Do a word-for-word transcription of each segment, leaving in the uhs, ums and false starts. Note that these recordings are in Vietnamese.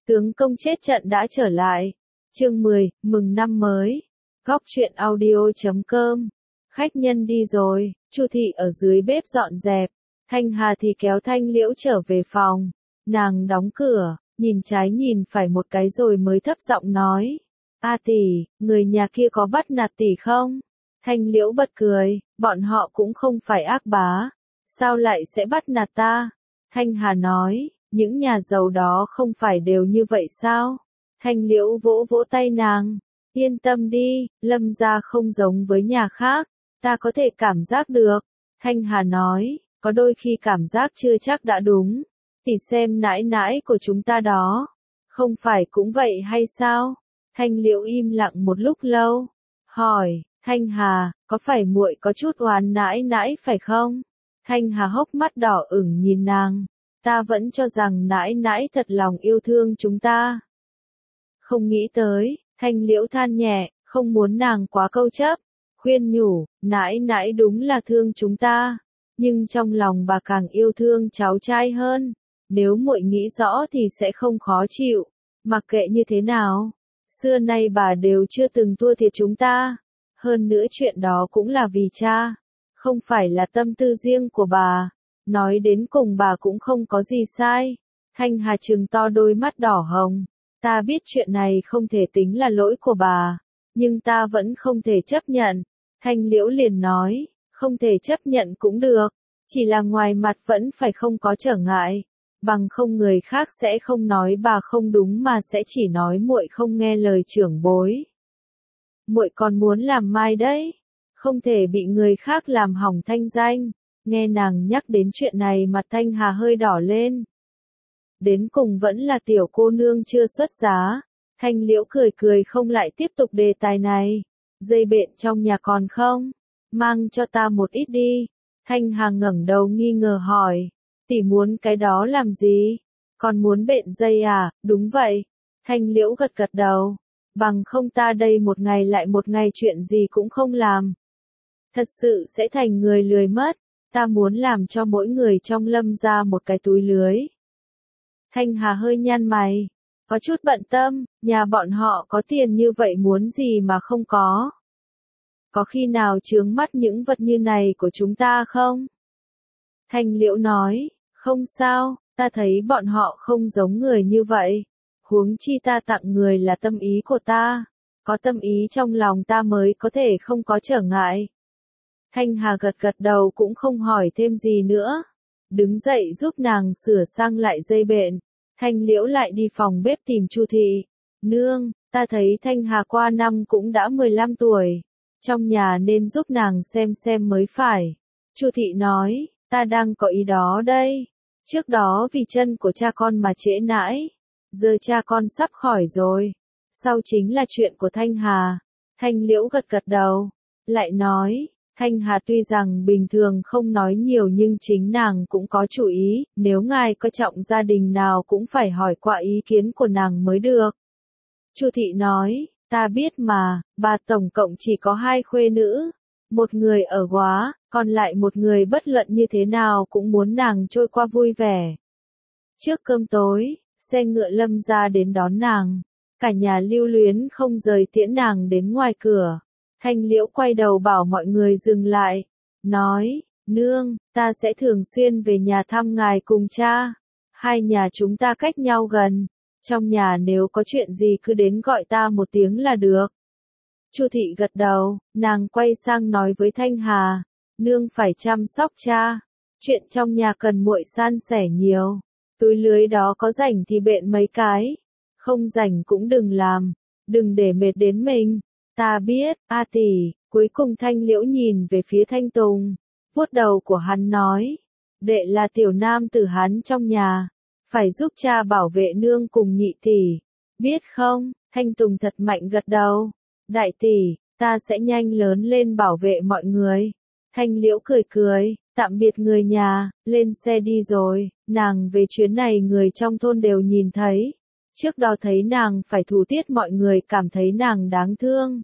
Tướng công chết trận đã trở lại. Chương mười, mừng năm mới. Góc truyện audio chấm com. Khách nhân đi rồi, Chu thị ở dưới bếp dọn dẹp. Thanh Hà thì kéo Thanh Liễu trở về phòng. Nàng đóng cửa, nhìn trái nhìn phải một cái rồi mới thấp giọng nói. A tỷ, người nhà kia có bắt nạt tỷ không? Thanh Liễu bật cười, bọn họ cũng không phải ác bá. Sao lại sẽ bắt nạt ta? Thanh Hà nói, những nhà giàu đó không phải đều như vậy sao? Thanh Liễu vỗ vỗ tay nàng. Yên tâm đi, Lâm gia không giống với nhà khác. Ta có thể cảm giác được. Thanh Hà nói, có đôi khi cảm giác chưa chắc đã đúng. Tỷ xem nãi nãi của chúng ta đó. Không phải cũng vậy hay sao? Thanh Liễu im lặng một lúc lâu. Hỏi, Thanh Hà, có phải muội có chút oán nãi nãi phải không? Thanh Hà hốc mắt đỏ ửng nhìn nàng. Ta vẫn cho rằng nãi nãi thật lòng yêu thương chúng ta. Không nghĩ tới, Thanh Liễu than nhẹ, không muốn nàng quá câu chấp. Khuyên nhủ, nãi nãi đúng là thương chúng ta. Nhưng trong lòng bà càng yêu thương cháu trai hơn. Nếu muội nghĩ rõ thì sẽ không khó chịu. Mặc kệ như thế nào, xưa nay bà đều chưa từng thua thiệt chúng ta. Hơn nữa chuyện đó cũng là vì cha. Không phải là tâm tư riêng của bà. Nói đến cùng bà cũng không có gì sai. Thanh Hà trừng to đôi mắt đỏ hồng. Ta biết chuyện này không thể tính là lỗi của bà. Nhưng ta vẫn không thể chấp nhận. Thanh Liễu liền nói, không thể chấp nhận cũng được. Chỉ là ngoài mặt vẫn phải không có trở ngại. Bằng không người khác sẽ không nói bà không đúng mà sẽ chỉ nói muội không nghe lời trưởng bối. Muội còn muốn làm mai đấy. Không thể bị người khác làm hỏng thanh danh. Nghe nàng nhắc đến chuyện này mặt Thanh Hà hơi đỏ lên. Đến cùng vẫn là tiểu cô nương chưa xuất giá. Thanh Liễu cười cười không lại tiếp tục đề tài này. Dây bện trong nhà còn không? Mang cho ta một ít đi. Thanh Hà ngẩng đầu nghi ngờ hỏi. Tỷ muốn cái đó làm gì? Còn muốn bện dây à? Đúng vậy. Thanh Liễu gật gật đầu. Bằng không ta đây một ngày lại một ngày chuyện gì cũng không làm. Thật sự sẽ thành người lười mất. Ta muốn làm cho mỗi người trong Lâm gia một cái túi lưới. Thanh Hà hơi nhăn mày. Có chút bận tâm, nhà bọn họ có tiền như vậy muốn gì mà không có. Có khi nào chướng mắt những vật như này của chúng ta không? Thanh Liễu nói, không sao, ta thấy bọn họ không giống người như vậy. Huống chi ta tặng người là tâm ý của ta. Có tâm ý trong lòng ta mới có thể không có trở ngại. Thanh Hà gật gật đầu cũng không hỏi thêm gì nữa. Đứng dậy giúp nàng sửa sang lại dây bện. Thanh Liễu lại đi phòng bếp tìm Chu thị. Nương, ta thấy Thanh Hà qua năm cũng đã mười lăm tuổi. Trong nhà nên giúp nàng xem xem mới phải. Chu thị nói, ta đang có ý đó đây. Trước đó vì chân của cha con mà trễ nãi. Giờ cha con sắp khỏi rồi. Sau chính là chuyện của Thanh Hà. Thanh Liễu gật gật đầu. Lại nói, Thanh Hà tuy rằng bình thường không nói nhiều nhưng chính nàng cũng có chủ ý. Nếu ngài coi trọng gia đình nào cũng phải hỏi qua ý kiến của nàng mới được. Chu thị nói, ta biết mà, bà tổng cộng chỉ có hai khuê nữ. Một người ở Góa, còn lại một người bất luận như thế nào cũng muốn nàng trôi qua vui vẻ. Trước cơm tối, xe ngựa Lâm ra đến đón nàng. Cả nhà lưu luyến không rời tiễn nàng đến ngoài cửa. Thanh Liễu quay đầu bảo mọi người dừng lại. Nói, nương, ta sẽ thường xuyên về nhà thăm ngài cùng cha. Hai nhà chúng ta cách nhau gần. Trong nhà nếu có chuyện gì cứ đến gọi ta một tiếng là được. Chu thị gật đầu, nàng quay sang nói với Thanh Hà. Nương phải chăm sóc cha. Chuyện trong nhà cần muội san sẻ nhiều. Túi lưới đó có rảnh thì bện mấy cái. Không rảnh cũng đừng làm. Đừng để mệt đến mình. Ta biết, A tỷ. Cuối cùng Thanh Liễu nhìn về phía Thanh Tùng. Vuốt đầu của hắn nói. Đệ là tiểu nam tử hắn trong nhà. Phải giúp cha bảo vệ nương cùng nhị tỷ. Biết không? Thanh Tùng thật mạnh gật đầu. Đại tỷ, ta sẽ nhanh lớn lên bảo vệ mọi người. Thanh Liễu cười cười, tạm biệt người nhà, lên xe đi rồi. Nàng về chuyến này người trong thôn đều nhìn thấy. Trước đó thấy nàng phải thủ tiết mọi người cảm thấy nàng đáng thương.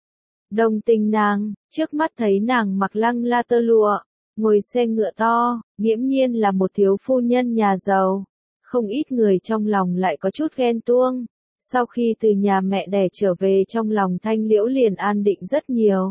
Đồng tình nàng, trước mắt thấy nàng mặc lăng la tơ lụa, ngồi xe ngựa to, nghiễm nhiên là một thiếu phu nhân nhà giàu. Không ít người trong lòng lại có chút ghen tuông. Sau khi từ nhà mẹ đẻ trở về trong lòng Thanh Liễu liền an định rất nhiều.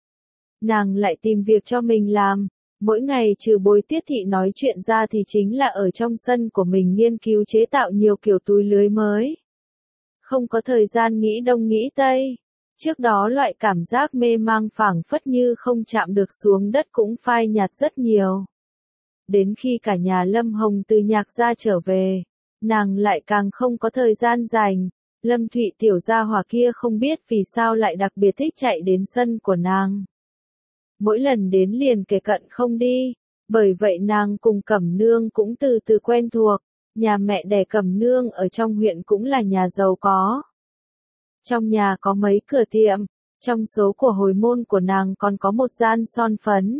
Nàng lại tìm việc cho mình làm, mỗi ngày trừ bồi Tiết Thị nói chuyện ra thì chính là ở trong sân của mình nghiên cứu chế tạo nhiều kiểu túi lưới mới. Không có thời gian nghĩ đông nghĩ tây. Trước đó loại cảm giác mê mang phảng phất như không chạm được xuống đất cũng phai nhạt rất nhiều. Đến khi cả nhà Lâm Hồng từ nhạc gia trở về, nàng lại càng không có thời gian dành. Lâm Thụy tiểu gia hỏa kia không biết vì sao lại đặc biệt thích chạy đến sân của nàng. Mỗi lần đến liền kề cận không đi, bởi vậy nàng cùng Cẩm Nương cũng từ từ quen thuộc. Nhà mẹ đẻ Cẩm Nương ở trong huyện cũng là nhà giàu có. Trong nhà có mấy cửa tiệm, trong số của hồi môn của nàng còn có một gian son phấn.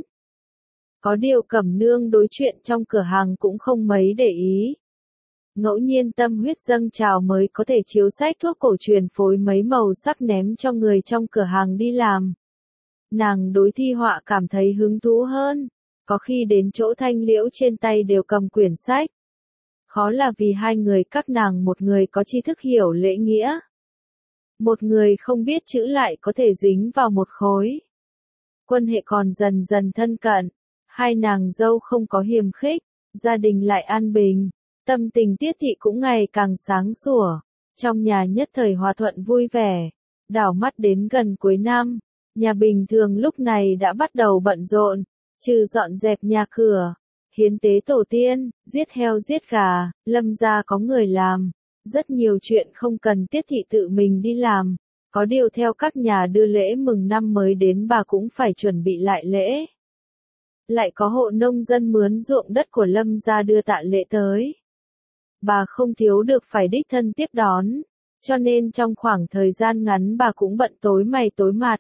Có điều Cẩm Nương đối chuyện trong cửa hàng cũng không mấy để ý. Ngẫu nhiên tâm huyết dâng trào mới có thể chiếu sách thuốc cổ truyền phối mấy màu sắc ném cho người trong cửa hàng đi làm. Nàng đối thi họa cảm thấy hứng thú hơn, có khi đến chỗ Thanh Liễu trên tay đều cầm quyển sách. Khó là vì hai người các nàng một người có tri thức hiểu lễ nghĩa. Một người không biết chữ lại có thể dính vào một khối. Quan hệ còn dần dần thân cận, hai nàng dâu không có hiềm khích, gia đình lại an bình, tâm tình Tiết Thị cũng ngày càng sáng sủa, trong nhà nhất thời hòa thuận vui vẻ. Đảo mắt đến gần cuối năm, nhà bình thường lúc này đã bắt đầu bận rộn, trừ dọn dẹp nhà cửa, hiến tế tổ tiên, giết heo giết gà, Lâm gia có người làm. Rất nhiều chuyện không cần Tiết Thị tự mình đi làm, có điều theo các nhà đưa lễ mừng năm mới đến bà cũng phải chuẩn bị lại lễ. Lại có hộ nông dân mướn ruộng đất của Lâm gia đưa tạ lễ tới. Bà không thiếu được phải đích thân tiếp đón, cho nên trong khoảng thời gian ngắn bà cũng bận tối mày tối mặt.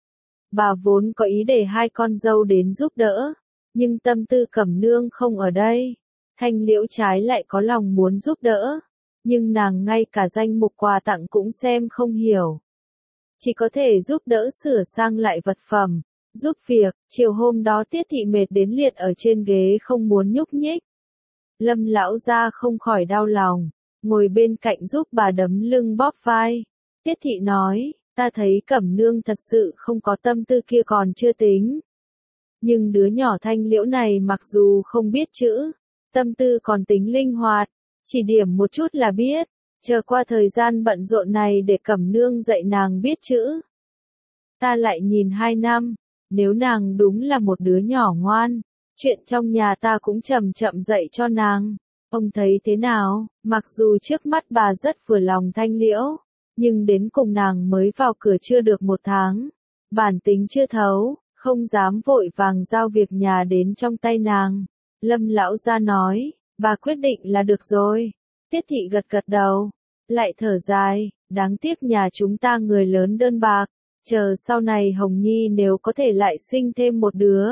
Bà vốn có ý để hai con dâu đến giúp đỡ, nhưng tâm tư Cẩm Nương không ở đây. Thanh Liễu trái lại có lòng muốn giúp đỡ. Nhưng nàng ngay cả danh mục quà tặng cũng xem không hiểu. Chỉ có thể giúp đỡ sửa sang lại vật phẩm, giúp việc. Chiều hôm đó Tiết Thị mệt đến liệt ở trên ghế không muốn nhúc nhích. Lâm lão gia không khỏi đau lòng, ngồi bên cạnh giúp bà đấm lưng bóp vai. Tiết Thị nói, ta thấy Cẩm Nương thật sự không có tâm tư kia còn chưa tính. Nhưng đứa nhỏ Thanh Liễu này mặc dù không biết chữ, tâm tư còn tính linh hoạt. Chỉ điểm một chút là biết, chờ qua thời gian bận rộn này để Cẩm Nương dạy nàng biết chữ. Ta lại nhìn hai năm, nếu nàng đúng là một đứa nhỏ ngoan, chuyện trong nhà ta cũng chậm chậm dạy cho nàng. Ông thấy thế nào? Mặc dù trước mắt bà rất vừa lòng Thanh Liễu, nhưng đến cùng nàng mới vào cửa chưa được một tháng. Bản tính chưa thấu, không dám vội vàng giao việc nhà đến trong tay nàng. Lâm lão gia nói. Bà quyết định là được rồi. Tiết Thị gật gật đầu, lại thở dài, đáng tiếc nhà chúng ta người lớn đơn bạc, chờ sau này Hồng Nhi nếu có thể lại sinh thêm một đứa.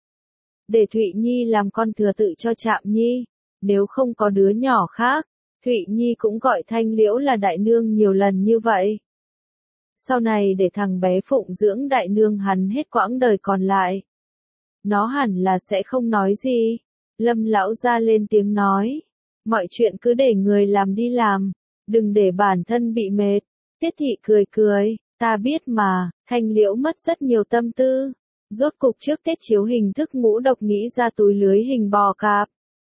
Để Thụy Nhi làm con thừa tự cho Trạm Nhi, nếu không có đứa nhỏ khác, Thụy Nhi cũng gọi Thanh Liễu là đại nương nhiều lần như vậy. Sau này để thằng bé phụng dưỡng đại nương hắn hết quãng đời còn lại. Nó hẳn là sẽ không nói gì. Lâm lão gia lên tiếng nói, mọi chuyện cứ để người làm đi làm, đừng để bản thân bị mệt. Tiết Thị cười cười, ta biết mà. Thanh Liễu mất rất nhiều tâm tư, rốt cục trước Tết chiếu hình thức ngũ độc nghĩ ra túi lưới hình bò cạp,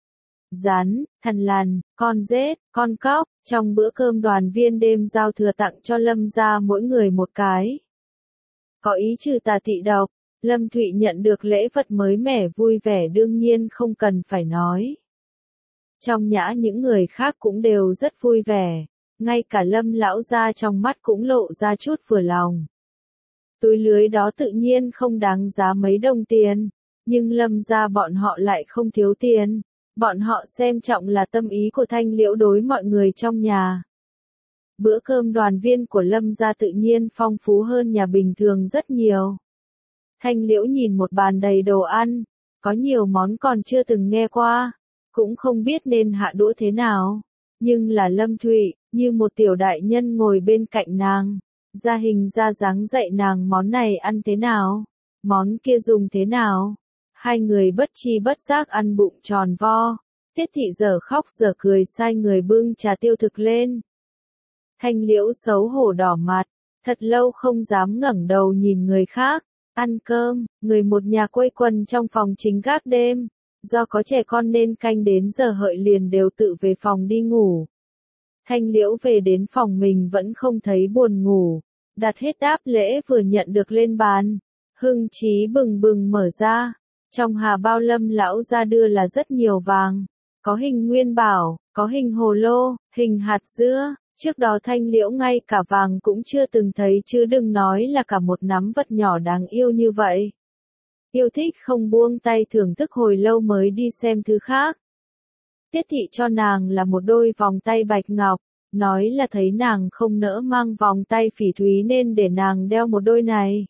rắn, thằn lằn, con rết, con cóc. Trong bữa cơm đoàn viên đêm giao thừa tặng cho Lâm gia mỗi người một cái. Có ý trừ tà tị độc. Lâm Thụy nhận được lễ vật mới mẻ vui vẻ đương nhiên không cần phải nói. Trong nhã những người khác cũng đều rất vui vẻ, ngay cả Lâm lão gia trong mắt cũng lộ ra chút vừa lòng. Túi lưới đó tự nhiên không đáng giá mấy đồng tiền, nhưng Lâm gia bọn họ lại không thiếu tiền, bọn họ xem trọng là tâm ý của Thanh Liễu đối mọi người trong nhà. Bữa cơm đoàn viên của Lâm gia tự nhiên phong phú hơn nhà bình thường rất nhiều. Thanh Liễu nhìn một bàn đầy đồ ăn, có nhiều món còn chưa từng nghe qua, cũng không biết nên hạ đũa thế nào, nhưng là Lâm Thụy, như một tiểu đại nhân ngồi bên cạnh nàng, ra hình ra dáng dạy nàng món này ăn thế nào, món kia dùng thế nào. Hai người bất chi bất giác ăn bụng tròn vo. Tiết thị giờ khóc giờ cười sai người bưng trà tiêu thực lên. Thanh Liễu xấu hổ đỏ mặt, thật lâu không dám ngẩng đầu nhìn người khác. Ăn cơm, người một nhà quây quần trong phòng chính gác đêm. Do có trẻ con nên canh đến giờ hợi liền đều tự về phòng đi ngủ. Thanh Liễu về đến phòng mình vẫn không thấy buồn ngủ. Đặt hết đáp lễ vừa nhận được lên bàn. Hưng trí bừng bừng mở ra. Trong hà bao Lâm lão ra đưa là rất nhiều vàng. Có hình nguyên bảo, có hình hồ lô, hình hạt dưa. Trước đó Thanh Liễu ngay cả vàng cũng chưa từng thấy chứ đừng nói là cả một nắm vật nhỏ đáng yêu như vậy. Yêu thích không buông tay thưởng thức hồi lâu mới đi xem thứ khác. Tiết thị cho nàng là một đôi vòng tay bạch ngọc, nói là thấy nàng không nỡ mang vòng tay phỉ thúy nên để nàng đeo một đôi này.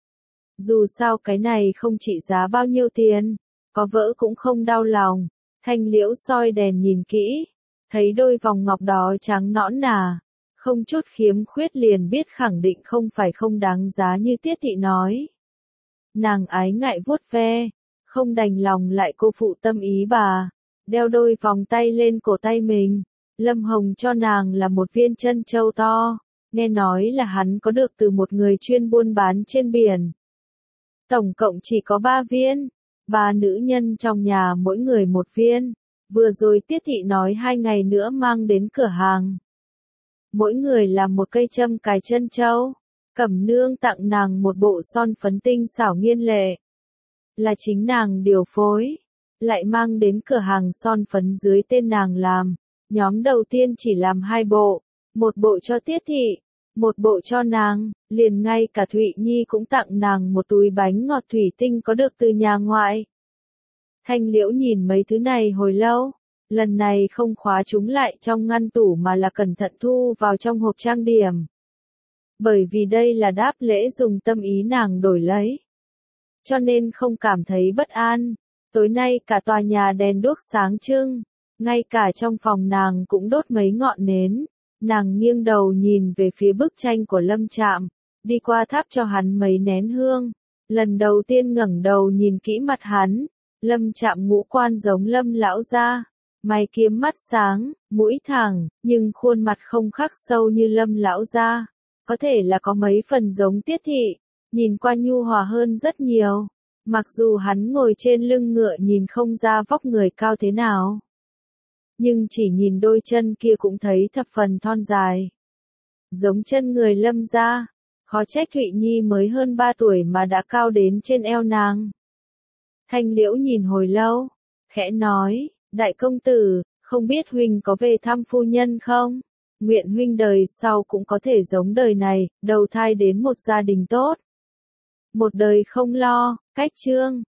Dù sao cái này không trị giá bao nhiêu tiền, có vỡ cũng không đau lòng. Thanh Liễu soi đèn nhìn kỹ, thấy đôi vòng ngọc đó trắng nõn nà, không chút khiếm khuyết liền biết khẳng định không phải không đáng giá như Tiết thị nói. Nàng ái ngại vuốt ve, không đành lòng lại cô phụ tâm ý bà, đeo đôi vòng tay lên cổ tay mình. Lâm Hồng cho nàng là một viên trân châu to, nghe nói là hắn có được từ một người chuyên buôn bán trên biển. Tổng cộng chỉ có ba viên, ba nữ nhân trong nhà mỗi người một viên, vừa rồi Tiết thị nói hai ngày nữa mang đến cửa hàng. Mỗi người là một cây châm cài trân châu. Cẩm Nương tặng nàng một bộ son phấn tinh xảo nghiên lệ. Là chính nàng điều phối, lại mang đến cửa hàng son phấn dưới tên nàng làm. Nhóm đầu tiên chỉ làm hai bộ, một bộ cho Tiết thị, một bộ cho nàng, liền ngay cả Thụy Nhi cũng tặng nàng một túi bánh ngọt thủy tinh có được từ nhà ngoại. Thanh Liễu nhìn mấy thứ này hồi lâu, lần này không khóa chúng lại trong ngăn tủ mà là cẩn thận thu vào trong hộp trang điểm. Bởi vì đây là đáp lễ dùng tâm ý nàng đổi lấy. Cho nên không cảm thấy bất an, tối nay cả tòa nhà đèn đuốc sáng trưng, ngay cả trong phòng nàng cũng đốt mấy ngọn nến. Nàng nghiêng đầu nhìn về phía bức tranh của Lâm Trạm, đi qua thắp cho hắn mấy nén hương. Lần đầu tiên ngẩng đầu nhìn kỹ mặt hắn, Lâm Trạm ngũ quan giống Lâm lão gia, mày kiếm mắt sáng, mũi thẳng, nhưng khuôn mặt không khắc sâu như Lâm lão gia, có thể là có mấy phần giống Tiết thị, nhìn qua nhu hòa hơn rất nhiều. Mặc dù hắn ngồi trên lưng ngựa nhìn không ra vóc người cao thế nào, nhưng chỉ nhìn đôi chân kia cũng thấy thập phần thon dài. Giống chân người Lâm gia, khó trách Thụy Nhi mới hơn ba tuổi mà đã cao đến trên eo nàng. Thanh Liễu nhìn hồi lâu, khẽ nói, đại công tử, không biết huynh có về thăm phu nhân không? Nguyện huynh đời sau cũng có thể giống đời này, đầu thai đến một gia đình tốt. Một đời không lo, cách chương.